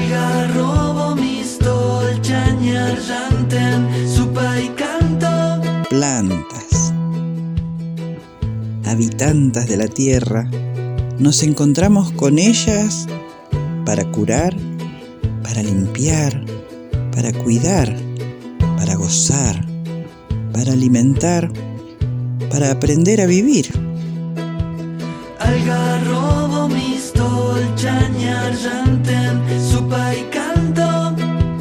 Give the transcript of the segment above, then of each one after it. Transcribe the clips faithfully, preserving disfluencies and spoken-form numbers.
Algarrobo misto, el chañar llanten, supa y canto. Plantas, habitantes de la tierra, nos encontramos con ellas para curar, para limpiar, para cuidar, para gozar, para alimentar, para aprender a vivir. Algarrobo misto, el chañar llanten, supa y canto.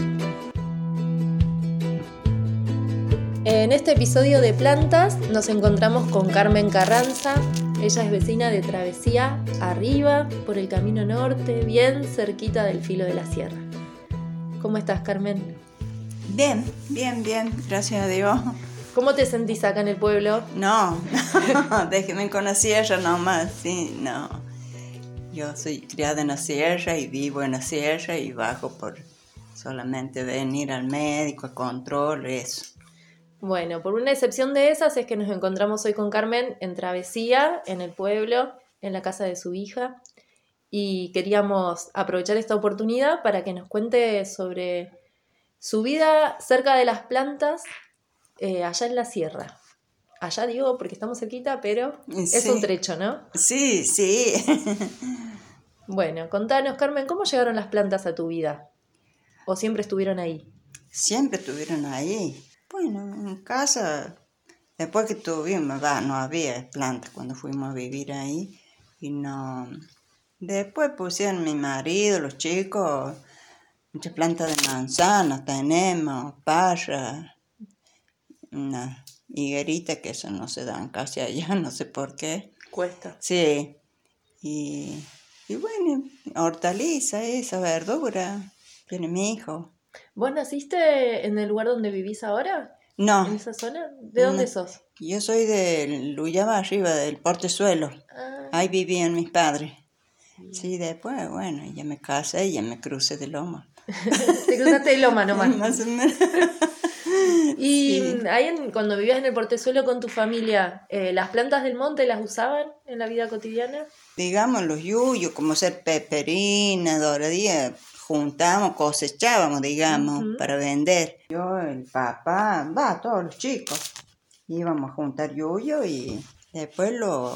En este episodio de Plantas nos encontramos con Carmen Carranza. Ella es vecina de Travesía, arriba, por el camino norte, bien cerquita del filo de la sierra. ¿Cómo estás, Carmen? Bien, bien, bien, gracias a Dios. ¿Cómo te sentís acá en el pueblo? No, no, déjeme con la sierra nomás, sí, no. Yo soy criada en la sierra y vivo en la sierra y bajo por solamente venir al médico, a control, eso. Bueno, por una excepción de esas es que nos encontramos hoy con Carmen en Travesía, en el pueblo, en la casa de su hija. Y queríamos aprovechar esta oportunidad para que nos cuente sobre su vida cerca de las plantas, eh, allá en la sierra. Allá digo porque estamos cerquita, pero sí. Es un trecho, ¿no? Sí, sí. Bueno, contanos, Carmen, ¿cómo llegaron las plantas a tu vida? ¿O siempre estuvieron ahí? Siempre estuvieron ahí. Bueno, en casa, después que tuvimos, va, no había plantas cuando fuimos a vivir ahí. Y no. Después pusieron mi marido, los chicos, muchas plantas de manzana tenemos, parra, una higuerita que eso no se dan casi allá, no sé por qué. Cuesta. Sí. Y, y bueno, hortaliza, esa verdura, tiene mi hijo. ¿Vos naciste en el lugar donde vivís ahora? No. ¿En esa zona? ¿De dónde no, sos? Yo soy de Luyaba arriba, del Portezuelo. Ah. Ahí vivían mis padres. Bien. Sí, después, bueno, ya me casé y ya me crucé de loma. Te cruzaste de loma nomás. Más o menos. Y sí. ahí en, cuando vivías en el Portezuelo con tu familia, eh, ¿las plantas del monte las usaban en la vida cotidiana? Digamos, los yuyos, como ser peperina, doradilla, juntamos, cosechábamos, digamos, uh-huh. para vender. Yo, el papá, va, todos los chicos, íbamos a juntar yuyo y después lo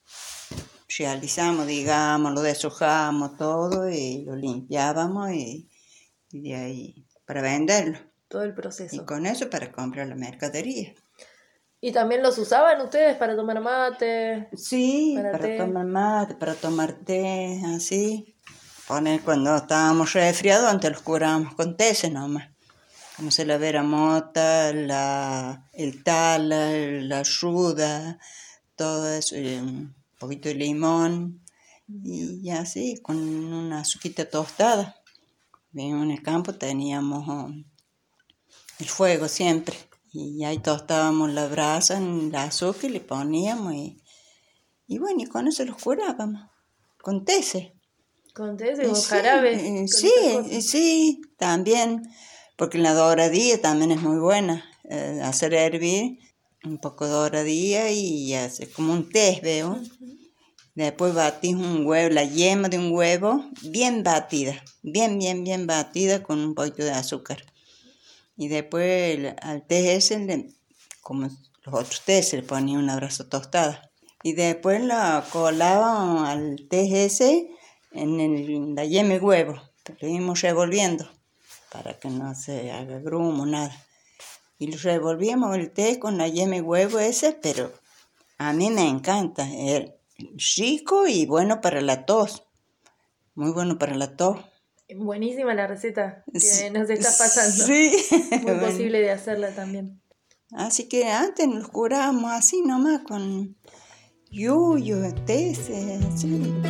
realizamos, digamos, lo deshojamos todo y lo limpiábamos y, y de ahí para venderlo. Todo el proceso. Y con eso para comprar la mercadería. ¿Y también los usaban ustedes para tomar mate? Sí, para, para tomar mate, para tomar té, así. Poner cuando estábamos resfriados, antes los curábamos con té nomás. Como se la vera mota, la, el tala, la ruda, todo eso, y un poquito de limón. Y así, con una azuquita tostada. En el campo teníamos um, el fuego siempre. Y ahí tostábamos la brasa en el azúcar y le poníamos. Y, y bueno, y con eso los curábamos. Con té. ¿Con té o sí, jarabe? Eh, sí, eh, sí, también. Porque la doradilla también es muy buena. Eh, hacer hervir un poco de doradilla y hacer como un té, veo. Uh-huh. Después batís un huevo, la yema de un huevo, bien batida. Bien, bien, bien batida con un poquito de azúcar. Y después el, al té ese, le, como los otros té, se le ponía una brasa tostada. Y después la colaban al té ese en, el, en la yema de huevo. Lo íbamos revolviendo para que no se haga grumo, nada. Y lo revolvíamos el té con la yema de huevo ese, pero a mí me encanta. Es rico y bueno para la tos. Muy bueno para la tos. Buenísima la receta que nos está pasando. Sí. Muy bueno. Posible de hacerla también. Así que antes nos curábamos así nomás con yuyo, té, así.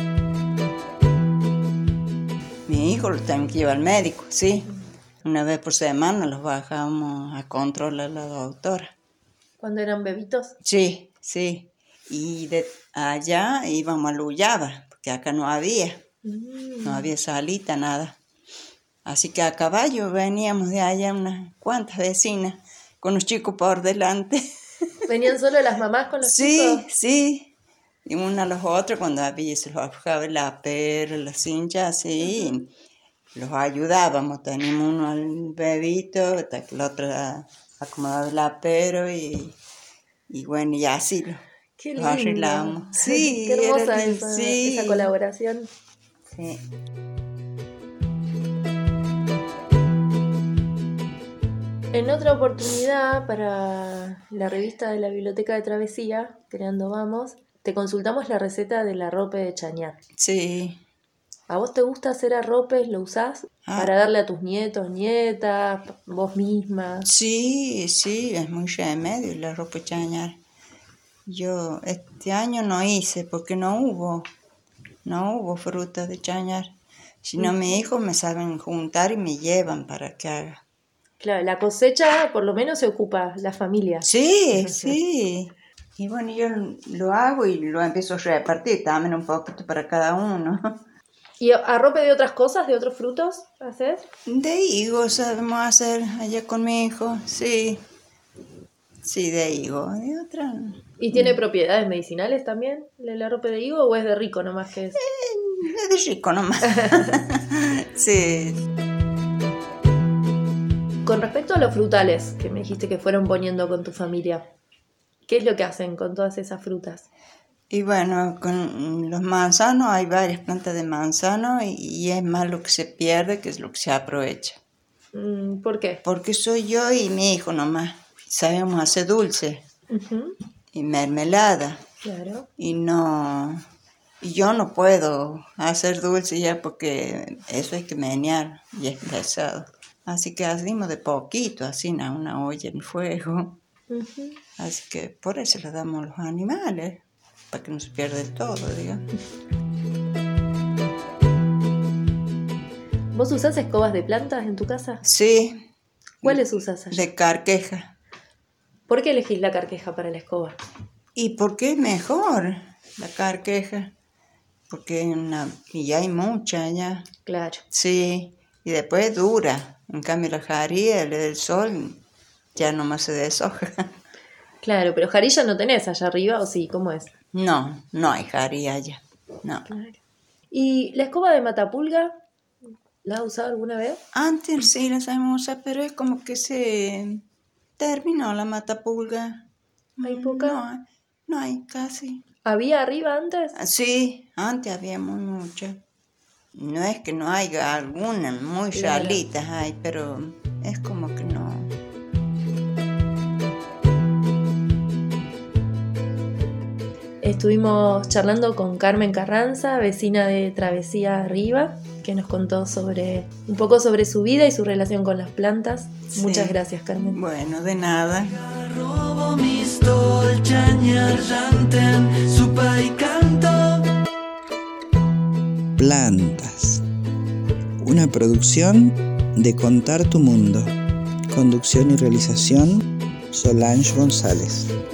Mi hijo lo también que lleva al médico, sí. Una vez por semana los bajábamos a controlar a la doctora. ¿Cuando eran bebitos? Sí, sí. Y de allá íbamos a Luyaba, porque acá no había. Mm. No había salita, nada. Así que a caballo veníamos de allá unas cuantas vecinas con los chicos por delante. ¿Venían solo las mamás con los sí, chicos? Sí, sí. Y una a los otros cuando había se los bajaba la perra, la cincha, así. Uh-huh. los ayudábamos. Teníamos uno al bebito, hasta que el otro acomodaba el apero y, y bueno, y así lo, Qué lo lindo. arreglamos. Sí, Qué hermosa era- esa, sí. esa colaboración. Sí. En otra oportunidad, para la revista de la Biblioteca de Travesía, Creando Vamos, te consultamos la receta del arrope de chañar. Sí. ¿A vos te gusta hacer arropes? ¿Lo usás Ah. para darle a tus nietos, nietas, vos misma? Sí, sí, es muy remedio la ropa chañar. Yo este año no hice porque no hubo, no hubo fruta de chañar. Si no, mis hijos me saben juntar y me llevan para que haga. Claro, la cosecha por lo menos se ocupa la familia. Sí, sí. Y bueno, yo lo hago y lo empiezo a repartir también un poquito para cada uno. ¿Y arrope de otras cosas, de otros frutos haces? De higo sabemos hacer allá con mi hijo, sí. Sí, de higo. De otra. ¿Y tiene propiedades medicinales también el arrope de higo o es de rico nomás que es? Es de rico nomás. Sí. Con respecto a los frutales que me dijiste que fueron poniendo con tu familia, ¿qué es lo que hacen con todas esas frutas? Y bueno, con los manzanos hay varias plantas de manzano y, y es más lo que se pierde que es lo que se aprovecha. Mm, ¿Por qué? Porque soy yo y mi hijo nomás. Sabemos hacer dulce Ujú, y mermelada. claro. Y no, y yo no puedo hacer dulce ya porque eso hay que menear y es pesado. Así que hacemos de poquito, así en una olla en fuego. Ujú. Así que por eso le damos a los animales, para que no se pierda el todo, digamos. ¿Vos usás escobas de plantas en tu casa? Sí, ¿Cuáles usás allá? de carqueja. ¿Por qué elegís la carqueja para la escoba? ¿Y por qué es mejor la carqueja? Porque una, y ya hay mucha ya. Claro. Sí, y después dura. En cambio la jarilla, el del sol, ya nomás se deshoja. Claro, pero jarilla no tenés allá arriba, ¿o sí? ¿Cómo es? No, no hay jarilla allá. No. Claro. ¿Y la escoba de matapulga? ¿La has usado alguna vez? Antes sí la sabemos usar, pero es como que se terminó la matapulga. ¿Hay poca? No, hay- no hay casi. ¿Había arriba antes? Sí, antes había muy mucho. No es que no haya algunas, muy Claro. ralitas hay, pero es como que no. Estuvimos charlando con Carmen Carranza, vecina de Travesía Arriba, que nos contó sobre un poco sobre su vida y su relación con las plantas. Sí. Muchas gracias, Carmen. Bueno, de nada. Robo mis dolciañar janten supa y canto. Plantas. Una producción de Contar tu Mundo. Conducción y realización Solange González.